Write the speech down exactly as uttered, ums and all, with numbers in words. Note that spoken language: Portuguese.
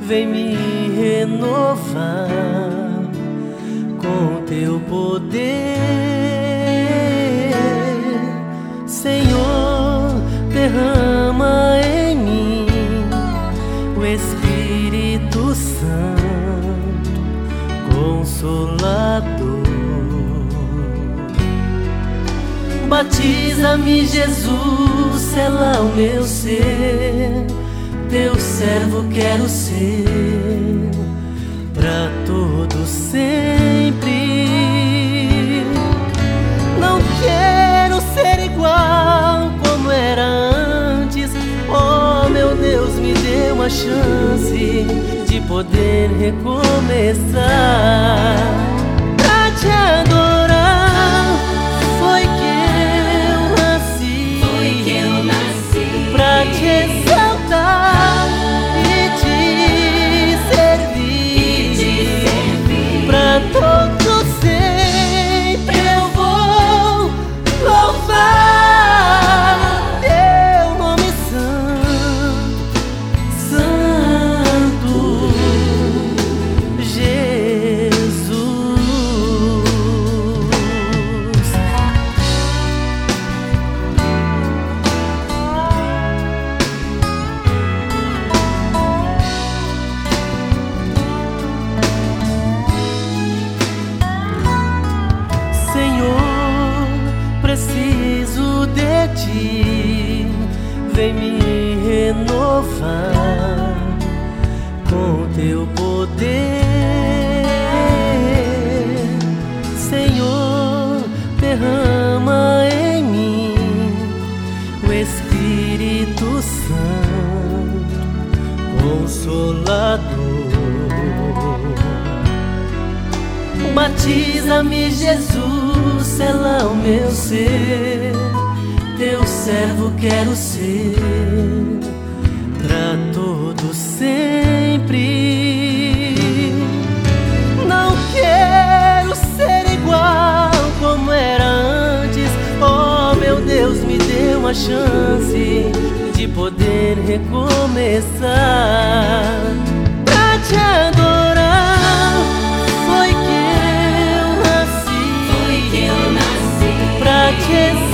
vem me renovar com teu poder. Senhor, derrama em mim o Espírito Santo Consolador. Batiza-me, Jesus, sela o meu ser, teu servo quero ser, pra todo sempre. Não quero ser igual como era antes. Oh, meu Deus, me dê uma chance de poder recomeçar. Pra te adorar foi que eu nasci, foi que eu nasci. pra te exaltar e te servir, pra todo sempre eu vou louvar teu nome santo, santo Jesus. Senhor, preciso de ti, vem me renovar com teu poder. Senhor, derrama em mim o Espírito Santo Consolador. Batiza-me, Jesus, sela o meu ser, teu servo quero ser, pra todo sempre. Não quero ser igual como era antes. Oh, meu Deus, me dê uma chance de poder recomeçar. Pra te adorar foi que eu nasci, Foi que eu nasci. pra te